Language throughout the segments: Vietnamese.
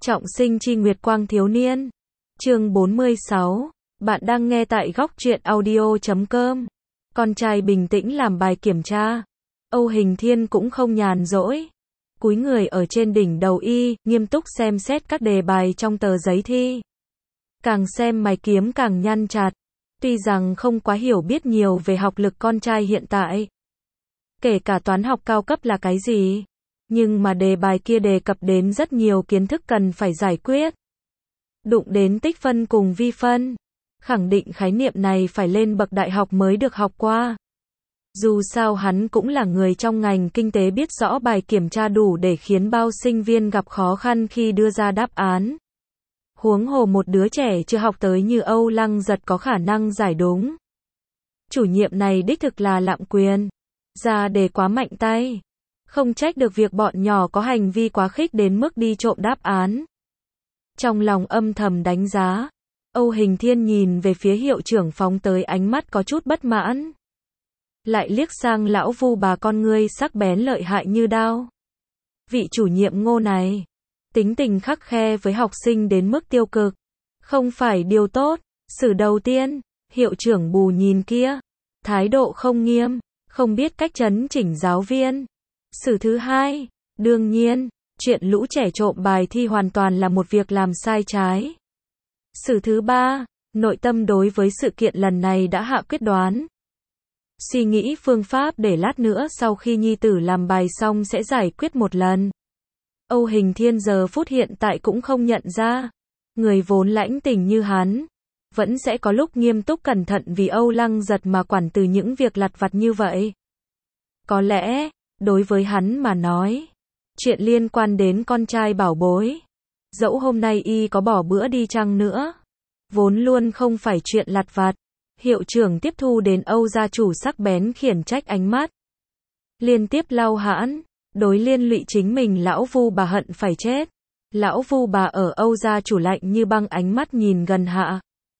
Trọng sinh chi Nguyệt Quang thiếu niên. Chương 46. Bạn đang nghe tại góc truyện audio.com. Con trai bình tĩnh làm bài kiểm tra. Âu Hình Thiên cũng không nhàn rỗi. Cúi người ở trên đỉnh đầu y, nghiêm túc xem xét các đề bài trong tờ giấy thi. Càng xem mày kiếm càng nhăn chặt. Tuy rằng không quá hiểu biết nhiều về học lực con trai hiện tại. Kể cả toán học cao cấp là cái gì. Nhưng mà đề bài kia đề cập đến rất nhiều kiến thức cần phải giải quyết. Đụng đến tích phân cùng vi phân. Khẳng định khái niệm này phải lên bậc đại học mới được học qua. Dù sao hắn cũng là người trong ngành kinh tế biết rõ bài kiểm tra đủ để khiến bao sinh viên gặp khó khăn khi đưa ra đáp án. Huống hồ một đứa trẻ chưa học tới như Âu Lăng Giật có khả năng giải đúng. Chủ nhiệm này đích thực là lạm quyền. Ra đề quá mạnh tay. Không trách được việc bọn nhỏ có hành vi quá khích đến mức đi trộm đáp án. Trong lòng âm thầm đánh giá, Âu Hình Thiên nhìn về phía hiệu trưởng phóng tới ánh mắt có chút bất mãn. Lại liếc sang lão Vu bà con ngươi sắc bén lợi hại như đao. Vị chủ nhiệm Ngô này, tính tình khắc khe với học sinh đến mức tiêu cực. Không phải điều tốt. Xử đầu tiên, hiệu trưởng bù nhìn kia. Thái độ không nghiêm, không biết cách trấn chỉnh giáo viên. Xử thứ hai, đương nhiên, chuyện lũ trẻ trộm bài thi hoàn toàn là một việc làm sai trái. Xử thứ ba, nội tâm đối với sự kiện lần này đã hạ quyết đoán. Suy nghĩ phương pháp để lát nữa sau khi nhi tử làm bài xong sẽ giải quyết một lần. Âu Hình Thiên giờ phút hiện tại cũng không nhận ra. Người vốn lãnh tình như hắn, vẫn sẽ có lúc nghiêm túc cẩn thận vì Âu Lăng Giật mà quản từ những việc lặt vặt như vậy. Có lẽ, đối với hắn mà nói, chuyện liên quan đến con trai bảo bối, dẫu hôm nay y có bỏ bữa đi chăng nữa, vốn luôn không phải chuyện lặt vặt. Hiệu trưởng tiếp thu đến Âu gia chủ sắc bén khiển trách ánh mắt. Liên tiếp lau hãn, đối liên lụy chính mình lão Vu bà hận phải chết. Lão Vu bà ở Âu gia chủ lạnh như băng ánh mắt nhìn gần hạ.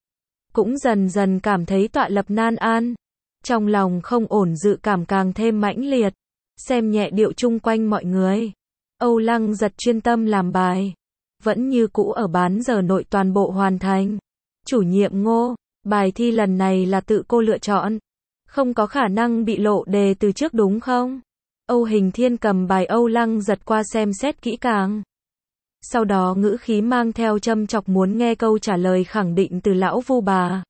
Cũng dần dần cảm thấy tọa lập nan an. Trong lòng không ổn dự cảm càng thêm mãnh liệt. Xem nhẹ điệu chung quanh mọi người. Âu Lăng Giật chuyên tâm làm bài. Vẫn như cũ ở bán giờ nội toàn bộ hoàn thành. Chủ nhiệm Ngô, bài thi lần này là tự cô lựa chọn. Không có khả năng bị lộ đề từ trước đúng không? Âu Hình Thiên cầm bài Âu Lăng Giật qua xem xét kỹ càng. Sau đó ngữ khí mang theo châm chọc muốn nghe câu trả lời khẳng định từ lão Vu bà.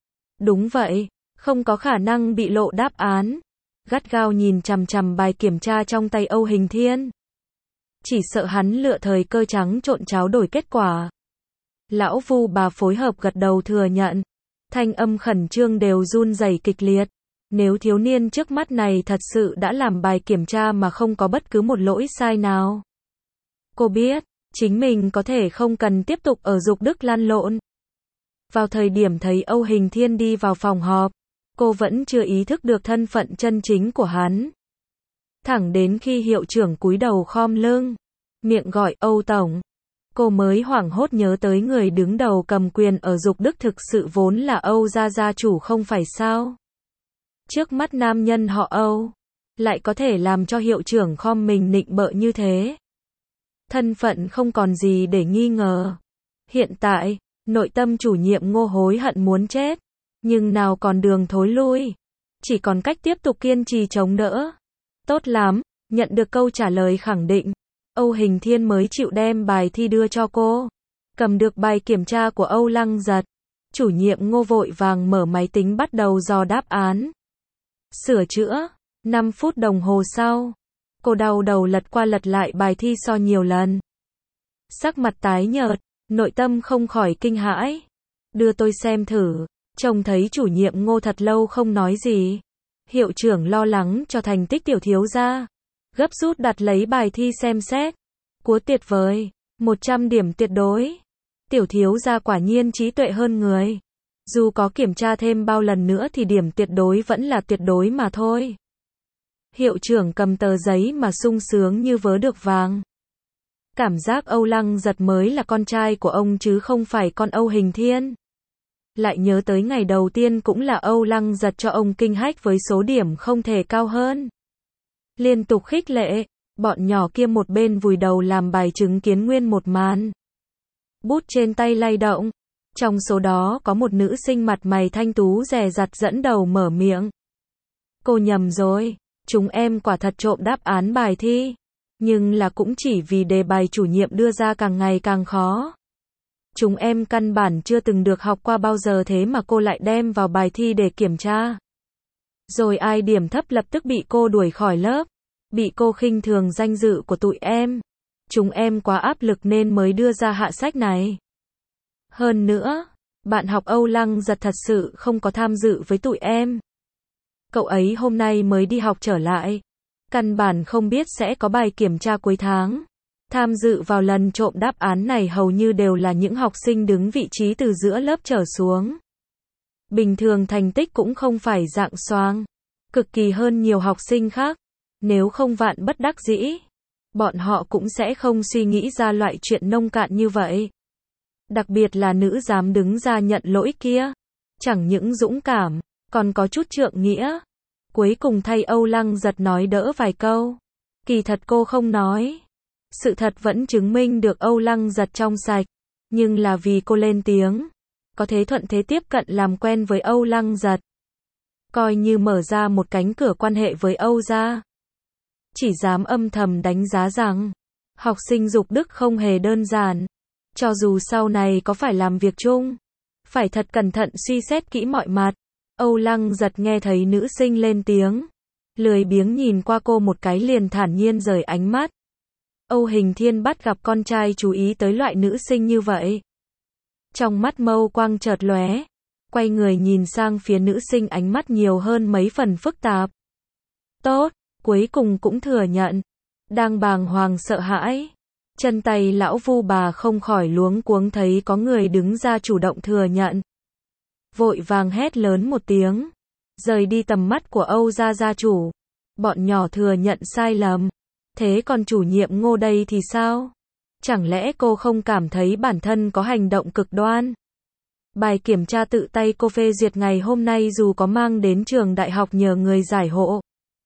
Đúng vậy, không có khả năng bị lộ đáp án. Gắt gao nhìn chằm chằm bài kiểm tra trong tay Âu Hình Thiên. Chỉ sợ hắn lựa thời cơ trắng trộn cháo đổi kết quả. Lão Vu bà phối hợp gật đầu thừa nhận. Thanh âm khẩn trương đều run rẩy kịch liệt. Nếu thiếu niên trước mắt này thật sự đã làm bài kiểm tra mà không có bất cứ một lỗi sai nào. Cô biết, chính mình có thể không cần tiếp tục ở Dục Đức lăn lộn. Vào thời điểm thấy Âu Hình Thiên đi vào phòng họp, cô vẫn chưa ý thức được thân phận chân chính của hắn. Thẳng đến khi hiệu trưởng cúi đầu khom lưng, miệng gọi Âu Tổng, cô mới hoảng hốt nhớ tới người đứng đầu cầm quyền ở Dục Đức thực sự vốn là Âu gia gia chủ không phải sao. Trước mắt nam nhân họ Âu, lại có thể làm cho hiệu trưởng khom mình nịnh bợ như thế. Thân phận không còn gì để nghi ngờ. Hiện tại, nội tâm chủ nhiệm Ngô hối hận muốn chết. Nhưng nào còn đường thối lui. Chỉ còn cách tiếp tục kiên trì chống đỡ. Tốt lắm, nhận được câu trả lời khẳng định. Âu Hình Thiên mới chịu đem bài thi đưa cho cô. Cầm được bài kiểm tra của Âu Lăng Giật. Chủ nhiệm Ngô vội vàng mở máy tính bắt đầu dò đáp án. Sửa chữa. 5 phút đồng hồ sau. Cô đau đầu lật qua lật lại bài thi so nhiều lần. Sắc mặt tái nhợt, nội tâm không khỏi kinh hãi. Đưa tôi xem thử. Trông thấy chủ nhiệm Ngô thật lâu không nói gì. Hiệu trưởng lo lắng cho thành tích tiểu thiếu gia. Gấp rút đặt lấy bài thi xem xét. Cúa tuyệt vời. 100 điểm tuyệt đối. Tiểu thiếu gia quả nhiên trí tuệ hơn người. Dù có kiểm tra thêm bao lần nữa thì điểm tuyệt đối vẫn là tuyệt đối mà thôi. Hiệu trưởng cầm tờ giấy mà sung sướng như vớ được vàng. Cảm giác Âu Lăng Giật mới là con trai của ông chứ không phải con Âu Hình Thiên. Lại nhớ tới ngày đầu tiên cũng là Âu Lăng Giật cho ông kinh hách với số điểm không thể cao hơn. Liên tục khích lệ, bọn nhỏ kia một bên vùi đầu làm bài chứng kiến nguyên một màn. Bút trên tay lay động. Trong số đó có một nữ sinh mặt mày thanh tú dè dặt dẫn đầu mở miệng. Cô nhầm rồi, chúng em quả thật trộm đáp án bài thi. Nhưng là cũng chỉ vì đề bài chủ nhiệm đưa ra càng ngày càng khó. Chúng em căn bản chưa từng được học qua bao giờ thế mà cô lại đem vào bài thi để kiểm tra. Rồi ai điểm thấp lập tức bị cô đuổi khỏi lớp. Bị cô khinh thường danh dự của tụi em. Chúng em quá áp lực nên mới đưa ra hạ sách này. Hơn nữa, bạn học Âu Lăng Giật thật sự không có tham dự với tụi em. Cậu ấy hôm nay mới đi học trở lại. Căn bản không biết sẽ có bài kiểm tra cuối tháng. Tham dự vào lần trộm đáp án này hầu như đều là những học sinh đứng vị trí từ giữa lớp trở xuống. Bình thường thành tích cũng không phải dạng xoang. Cực kỳ hơn nhiều học sinh khác. Nếu không vạn bất đắc dĩ, bọn họ cũng sẽ không suy nghĩ ra loại chuyện nông cạn như vậy. Đặc biệt là nữ dám đứng ra nhận lỗi kia. Chẳng những dũng cảm, còn có chút trượng nghĩa. Cuối cùng thay Âu Lăng Giật nói đỡ vài câu. Kỳ thật cô không nói. Sự thật vẫn chứng minh được Âu Lăng Giật trong sạch. Nhưng là vì cô lên tiếng. Có thế thuận thế tiếp cận làm quen với Âu Lăng Giật. Coi như mở ra một cánh cửa quan hệ với Âu gia. Chỉ dám âm thầm đánh giá rằng, học sinh Dục Đức không hề đơn giản. Cho dù sau này có phải làm việc chung, phải thật cẩn thận suy xét kỹ mọi mặt. Âu Lăng Giật nghe thấy nữ sinh lên tiếng. Lười biếng nhìn qua cô một cái liền thản nhiên rời ánh mắt. Âu Hình Thiên bắt gặp con trai chú ý tới loại nữ sinh như vậy. Trong mắt mâu quang chợt lóe. Quay người nhìn sang phía nữ sinh ánh mắt nhiều hơn mấy phần phức tạp. Tốt, cuối cùng cũng thừa nhận. Đang bàng hoàng sợ hãi. Chân tay lão Vu bà không khỏi luống cuống thấy có người đứng ra chủ động thừa nhận. Vội vàng hét lớn một tiếng. Rời đi tầm mắt của Âu gia gia chủ. Bọn nhỏ thừa nhận sai lầm. Thế còn chủ nhiệm Ngô đây thì sao? Chẳng lẽ cô không cảm thấy bản thân có hành động cực đoan? Bài kiểm tra tự tay cô phê duyệt ngày hôm nay dù có mang đến trường đại học nhờ người giải hộ.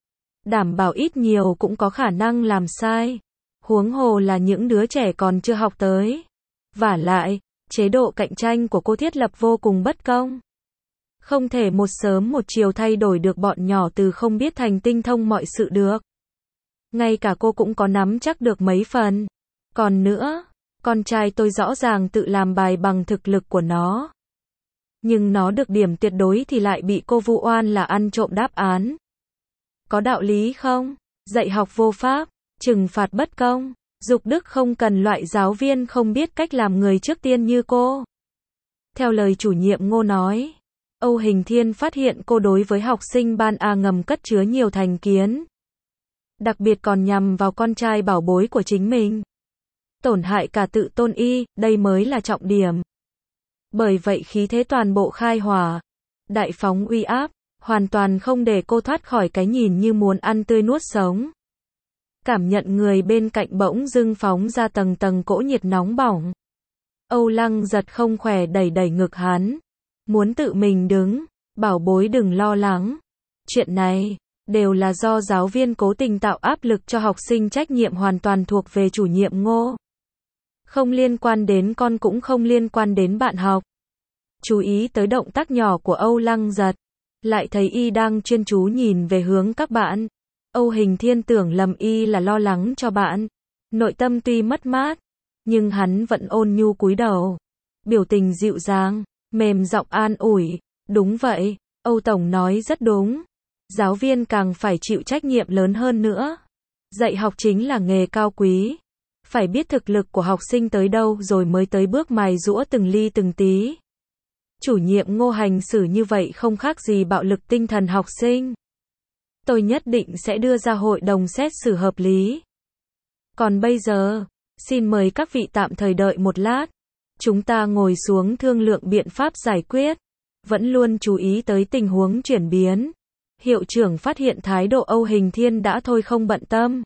Đảm bảo ít nhiều cũng có khả năng làm sai. Huống hồ là những đứa trẻ còn chưa học tới. Vả lại, chế độ cạnh tranh của cô thiết lập vô cùng bất công. Không thể một sớm một chiều thay đổi được bọn nhỏ từ không biết thành tinh thông mọi sự được. Ngay cả cô cũng có nắm chắc được mấy phần. Còn nữa, con trai tôi rõ ràng tự làm bài bằng thực lực của nó. Nhưng nó được điểm tuyệt đối thì lại bị cô vu oan là ăn trộm đáp án. Có đạo lý không? Dạy học vô pháp, trừng phạt bất công. Dục Đức không cần loại giáo viên không biết cách làm người trước tiên như cô. Theo lời chủ nhiệm Ngô nói, Âu Hình Thiên phát hiện cô đối với học sinh ban A ngầm cất chứa nhiều thành kiến. Đặc biệt còn nhằm vào con trai bảo bối của chính mình. Tổn hại cả tự tôn y, đây mới là trọng điểm. Bởi vậy khí thế toàn bộ khai hỏa. Đại phóng uy áp, hoàn toàn không để cô thoát khỏi cái nhìn như muốn ăn tươi nuốt sống. Cảm nhận người bên cạnh bỗng dưng phóng ra tầng tầng cỗ nhiệt nóng bỏng. Âu Lăng Giật không khỏe đẩy đẩy ngực hắn. Muốn tự mình đứng, bảo bối đừng lo lắng. Chuyện này, đều là do giáo viên cố tình tạo áp lực cho học sinh, trách nhiệm hoàn toàn thuộc về chủ nhiệm Ngô. Không liên quan đến con cũng không liên quan đến bạn học. Chú ý tới động tác nhỏ của Âu Lăng Giật. Lại thấy y đang chuyên chú nhìn về hướng các bạn. Âu Hình Thiên tưởng lầm y là lo lắng cho bạn. Nội tâm tuy mất mát, nhưng hắn vẫn ôn nhu cúi đầu. Biểu tình dịu dàng, mềm giọng an ủi. Đúng vậy, Âu Tổng nói rất đúng. Giáo viên càng phải chịu trách nhiệm lớn hơn nữa. Dạy học chính là nghề cao quý. Phải biết thực lực của học sinh tới đâu rồi mới tới bước mài giũa từng ly từng tí. Chủ nhiệm Ngô hành xử như vậy không khác gì bạo lực tinh thần học sinh. Tôi nhất định sẽ đưa ra hội đồng xét xử hợp lý. Còn bây giờ, xin mời các vị tạm thời đợi một lát. Chúng ta ngồi xuống thương lượng biện pháp giải quyết. Vẫn luôn chú ý tới tình huống chuyển biến. Hiệu trưởng phát hiện thái độ Âu Hình Thiên đã thôi không bận tâm.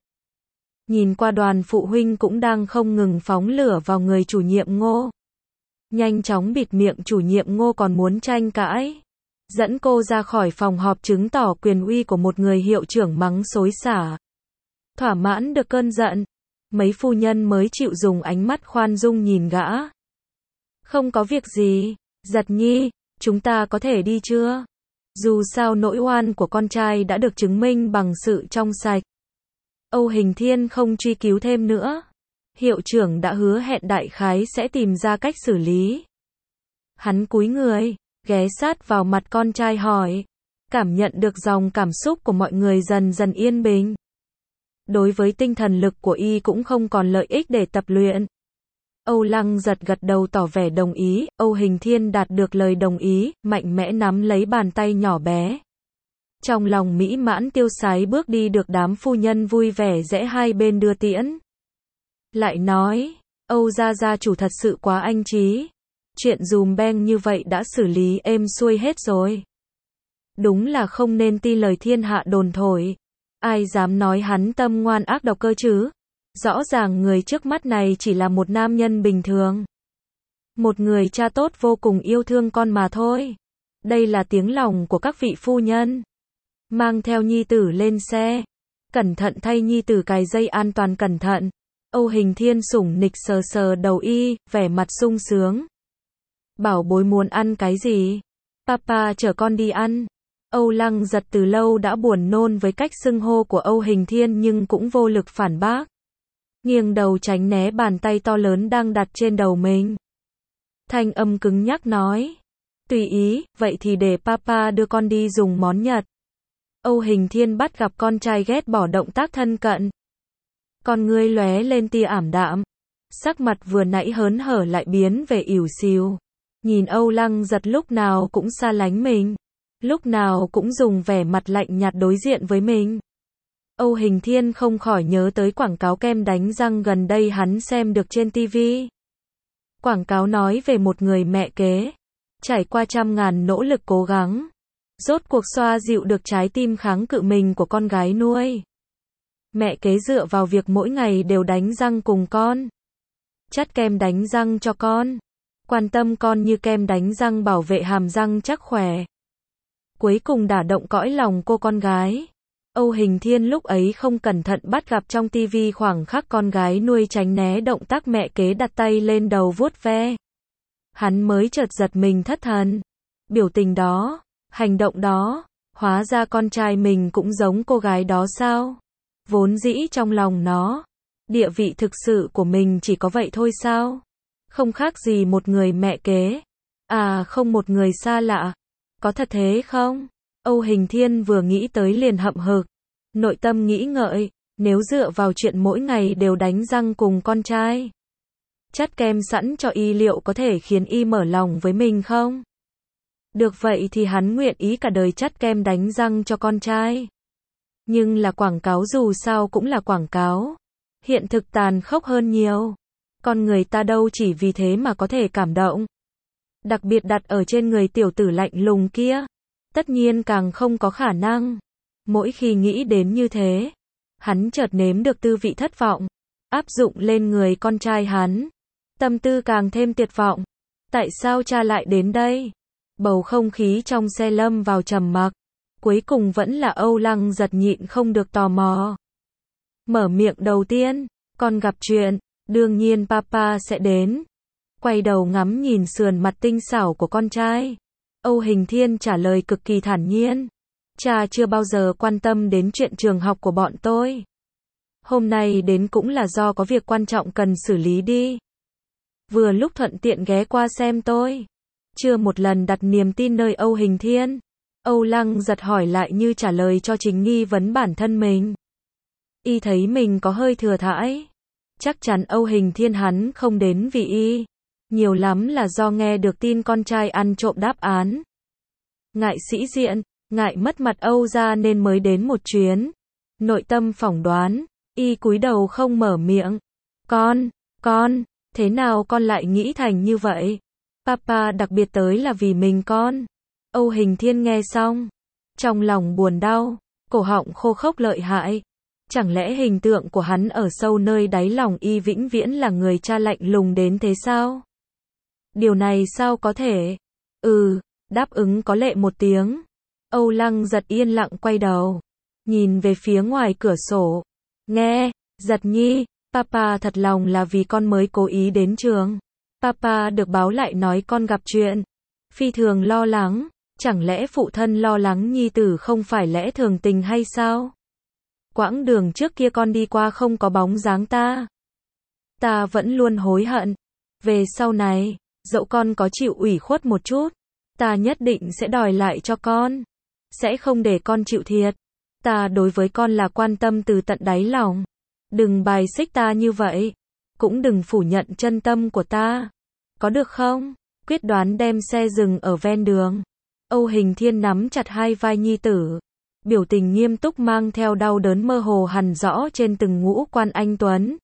Nhìn qua đoàn phụ huynh cũng đang không ngừng phóng lửa vào người chủ nhiệm Ngô. Nhanh chóng bịt miệng chủ nhiệm Ngô còn muốn tranh cãi. Dẫn cô ra khỏi phòng họp chứng tỏ quyền uy của một người hiệu trưởng mắng xối xả. Thỏa mãn được cơn giận. Mấy phu nhân mới chịu dùng ánh mắt khoan dung nhìn gã. Không có việc gì. Giật Nhi, chúng ta có thể đi chưa? Dù sao nỗi oan của con trai đã được chứng minh bằng sự trong sạch. Âu Hình Thiên không truy cứu thêm nữa. Hiệu trưởng đã hứa hẹn đại khái sẽ tìm ra cách xử lý. Hắn cúi người, ghé sát vào mặt con trai hỏi. Cảm nhận được dòng cảm xúc của mọi người dần dần yên bình. Đối với tinh thần lực của y cũng không còn lợi ích để tập luyện. Âu Lăng Giật gật đầu tỏ vẻ đồng ý, Âu Hình Thiên đạt được lời đồng ý, mạnh mẽ nắm lấy bàn tay nhỏ bé. Trong lòng mỹ mãn tiêu sái bước đi được đám phu nhân vui vẻ rẽ hai bên đưa tiễn. Lại nói, Âu gia chủ thật sự quá anh trí. Chuyện dùm beng như vậy đã xử lý êm xuôi hết rồi. Đúng là không nên tin lời thiên hạ đồn thổi. Ai dám nói hắn tâm ngoan ác độc cơ chứ? Rõ ràng người trước mắt này chỉ là một nam nhân bình thường. Một người cha tốt vô cùng yêu thương con mà thôi. Đây là tiếng lòng của các vị phu nhân. Mang theo nhi tử lên xe. Cẩn thận thay nhi tử cài dây an toàn cẩn thận. Âu Hình Thiên sủng nịch sờ sờ đầu y, vẻ mặt sung sướng. Bảo bối muốn ăn cái gì? Papa chở con đi ăn. Âu Lăng Giật từ lâu đã buồn nôn với cách xưng hô của Âu Hình Thiên nhưng cũng vô lực phản bác. Nghiêng đầu tránh né bàn tay to lớn đang đặt trên đầu mình. Thanh âm cứng nhắc nói. Tùy ý, vậy thì để papa đưa con đi dùng món Nhật. Âu Hình Thiên bắt gặp con trai ghét bỏ động tác thân cận. Con ngươi lóe lên tia ảm đạm. Sắc mặt vừa nãy hớn hở lại biến về ỉu xìu. Nhìn Âu Lăng Giật lúc nào cũng xa lánh mình. Lúc nào cũng dùng vẻ mặt lạnh nhạt đối diện với mình. Âu Hình Thiên không khỏi nhớ tới quảng cáo kem đánh răng gần đây hắn xem được trên TV. Quảng cáo nói về một người mẹ kế, trải qua trăm ngàn nỗ lực cố gắng, rốt cuộc xoa dịu được trái tim kháng cự mình của con gái nuôi. Mẹ kế dựa vào việc mỗi ngày đều đánh răng cùng con, chắt kem đánh răng cho con, quan tâm con như kem đánh răng bảo vệ hàm răng chắc khỏe. Cuối cùng đả động cõi lòng cô con gái. Âu Hình Thiên lúc ấy không cẩn thận bắt gặp trong tivi khoảng khắc con gái nuôi tránh né động tác mẹ kế đặt tay lên đầu vuốt ve. Hắn mới chợt giật mình thất thần. Biểu tình đó, hành động đó, hóa ra con trai mình cũng giống cô gái đó sao? Vốn dĩ trong lòng nó, địa vị thực sự của mình chỉ có vậy thôi sao? Không khác gì một người mẹ kế. À không, một người xa lạ. Có thật thế không? Âu Hình Thiên vừa nghĩ tới liền hậm hực. Nội tâm nghĩ ngợi, nếu dựa vào chuyện mỗi ngày đều đánh răng cùng con trai, chắt kem sẵn cho y liệu có thể khiến y mở lòng với mình không? Được vậy thì hắn nguyện ý cả đời chắt kem đánh răng cho con trai. Nhưng là quảng cáo dù sao cũng là quảng cáo. Hiện thực tàn khốc hơn nhiều. Con người ta đâu chỉ vì thế mà có thể cảm động. Đặc biệt đặt ở trên người tiểu tử lạnh lùng kia. Tất nhiên càng không có khả năng. Mỗi khi nghĩ đến như thế, hắn chợt nếm được tư vị thất vọng. Áp dụng lên người con trai hắn. Tâm tư càng thêm tuyệt vọng. Tại sao cha lại đến đây? Bầu không khí trong xe lâm vào trầm mặc. Cuối cùng vẫn là Âu Lăng Giật nhịn không được tò mò. Mở miệng đầu tiên, con gặp chuyện, đương nhiên papa sẽ đến. Quay đầu ngắm nhìn sườn mặt tinh xảo của con trai. Âu Hình Thiên trả lời cực kỳ thản nhiên. Cha chưa bao giờ quan tâm đến chuyện trường học của bọn tôi. Hôm nay đến cũng là do có việc quan trọng cần xử lý đi. Vừa lúc thuận tiện ghé qua xem tôi. Chưa một lần đặt niềm tin nơi Âu Hình Thiên. Âu Lăng Giật hỏi lại như trả lời cho chính nghi vấn bản thân mình. Y thấy mình có hơi thừa thãi. Chắc chắn Âu Hình Thiên hắn không đến vì y. Nhiều lắm là do nghe được tin con trai ăn trộm đáp án. Ngại sĩ diện, ngại mất mặt Âu gia nên mới đến một chuyến. Nội tâm phỏng đoán, y cúi đầu không mở miệng. Con, thế nào con lại nghĩ thành như vậy? Papa đặc biệt tới là vì mình con. Âu Hình Thiên nghe xong, trong lòng buồn đau, cổ họng khô khốc lợi hại. Chẳng lẽ hình tượng của hắn ở sâu nơi đáy lòng y vĩnh viễn là người cha lạnh lùng đến thế sao? Điều này sao có thể? Đáp ứng có lệ một tiếng. Âu Lăng Giật yên lặng quay đầu, nhìn về phía ngoài cửa sổ. Nghe, Giật Nhi, papa thật lòng là vì con mới cố ý đến trường. Papa được báo lại nói con gặp chuyện. Phi thường lo lắng. Chẳng lẽ phụ thân lo lắng nhi tử không phải lẽ thường tình hay sao? Quãng đường trước kia con đi qua không có bóng dáng ta. Ta vẫn luôn hối hận. Về sau này, dẫu con có chịu ủy khuất một chút, ta nhất định sẽ đòi lại cho con. Sẽ không để con chịu thiệt. Ta đối với con là quan tâm từ tận đáy lòng. Đừng bài xích ta như vậy. Cũng đừng phủ nhận chân tâm của ta. Có được không? Quyết đoán đem xe dừng ở ven đường. Âu Hình Thiên nắm chặt hai vai nhi tử. Biểu tình nghiêm túc mang theo đau đớn mơ hồ hằn rõ trên từng ngũ quan anh tuấn.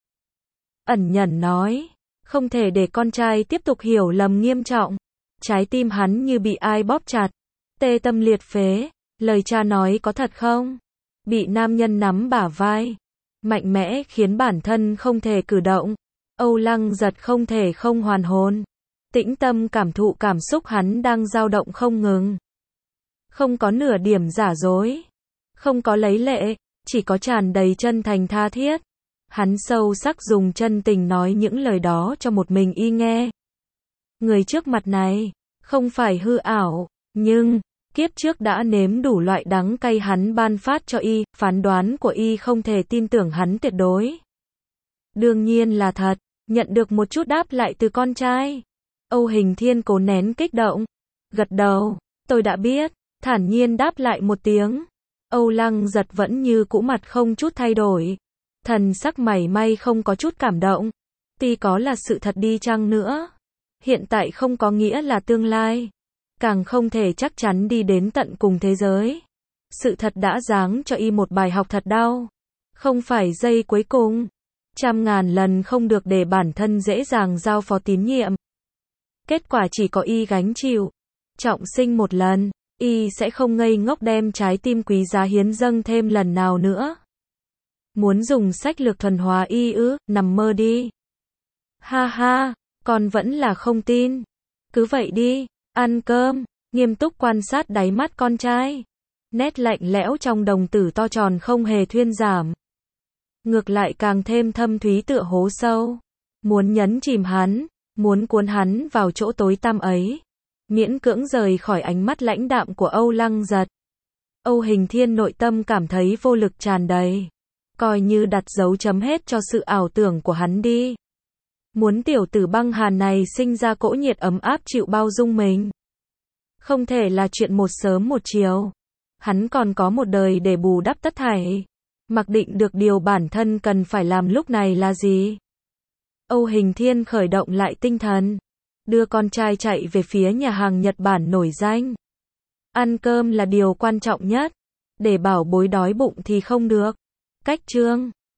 Ẩn nhẫn nói. Không thể để con trai tiếp tục hiểu lầm nghiêm trọng. Trái tim hắn như bị ai bóp chặt. Tê tâm liệt phế. Lời cha nói có thật không? Bị nam nhân nắm bả vai. Mạnh mẽ khiến bản thân không thể cử động. Âu Lăng Giật không thể không hoàn hồn. Tĩnh tâm cảm thụ cảm xúc hắn đang dao động không ngừng. Không có nửa điểm giả dối. Không có lấy lệ. Chỉ có tràn đầy chân thành tha thiết. Hắn sâu sắc dùng chân tình nói những lời đó cho một mình y nghe. Người trước mặt này, không phải hư ảo, nhưng, kiếp trước đã nếm đủ loại đắng cay hắn ban phát cho y, phán đoán của y không thể tin tưởng hắn tuyệt đối. Đương nhiên là thật, nhận được một chút đáp lại từ con trai. Âu Hình Thiên cố nén kích động. Gật đầu, tôi đã biết, thản nhiên đáp lại một tiếng. Âu Lăng Giật vẫn như cũ mặt không chút thay đổi. Thần sắc mảy may không có chút cảm động. Tuy có là sự thật đi chăng nữa. Hiện tại không có nghĩa là tương lai. Càng không thể chắc chắn đi đến tận cùng thế giới. Sự thật đã giáng cho y một bài học thật đau. Không phải giây cuối cùng. Trăm ngàn lần không được để bản thân dễ dàng giao phó tín nhiệm. Kết quả chỉ có y gánh chịu. Trọng sinh một lần, y sẽ không ngây ngốc đem trái tim quý giá hiến dâng thêm lần nào nữa. Muốn dùng sách lược thuần hóa y ư, nằm mơ đi. Ha ha, con vẫn là không tin. Cứ vậy đi, ăn cơm, nghiêm túc quan sát đáy mắt con trai. Nét lạnh lẽo trong đồng tử to tròn không hề thuyên giảm. Ngược lại càng thêm thâm thúy tựa hố sâu. Muốn nhấn chìm hắn, muốn cuốn hắn vào chỗ tối tăm ấy. Miễn cưỡng rời khỏi ánh mắt lãnh đạm của Âu Lăng Giật. Âu Hình Thiên nội tâm cảm thấy vô lực tràn đầy. Coi như đặt dấu chấm hết cho sự ảo tưởng của hắn đi. Muốn tiểu tử băng hàn này sinh ra cỗ nhiệt ấm áp chịu bao dung mình. Không thể là chuyện một sớm một chiều. Hắn còn có một đời để bù đắp tất thảy. Mặc định được điều bản thân cần phải làm lúc này là gì. Âu Hình Thiên khởi động lại tinh thần. Đưa con trai chạy về phía nhà hàng Nhật Bản nổi danh. Ăn cơm là điều quan trọng nhất. Để bảo bối đói bụng thì không được. Cách chương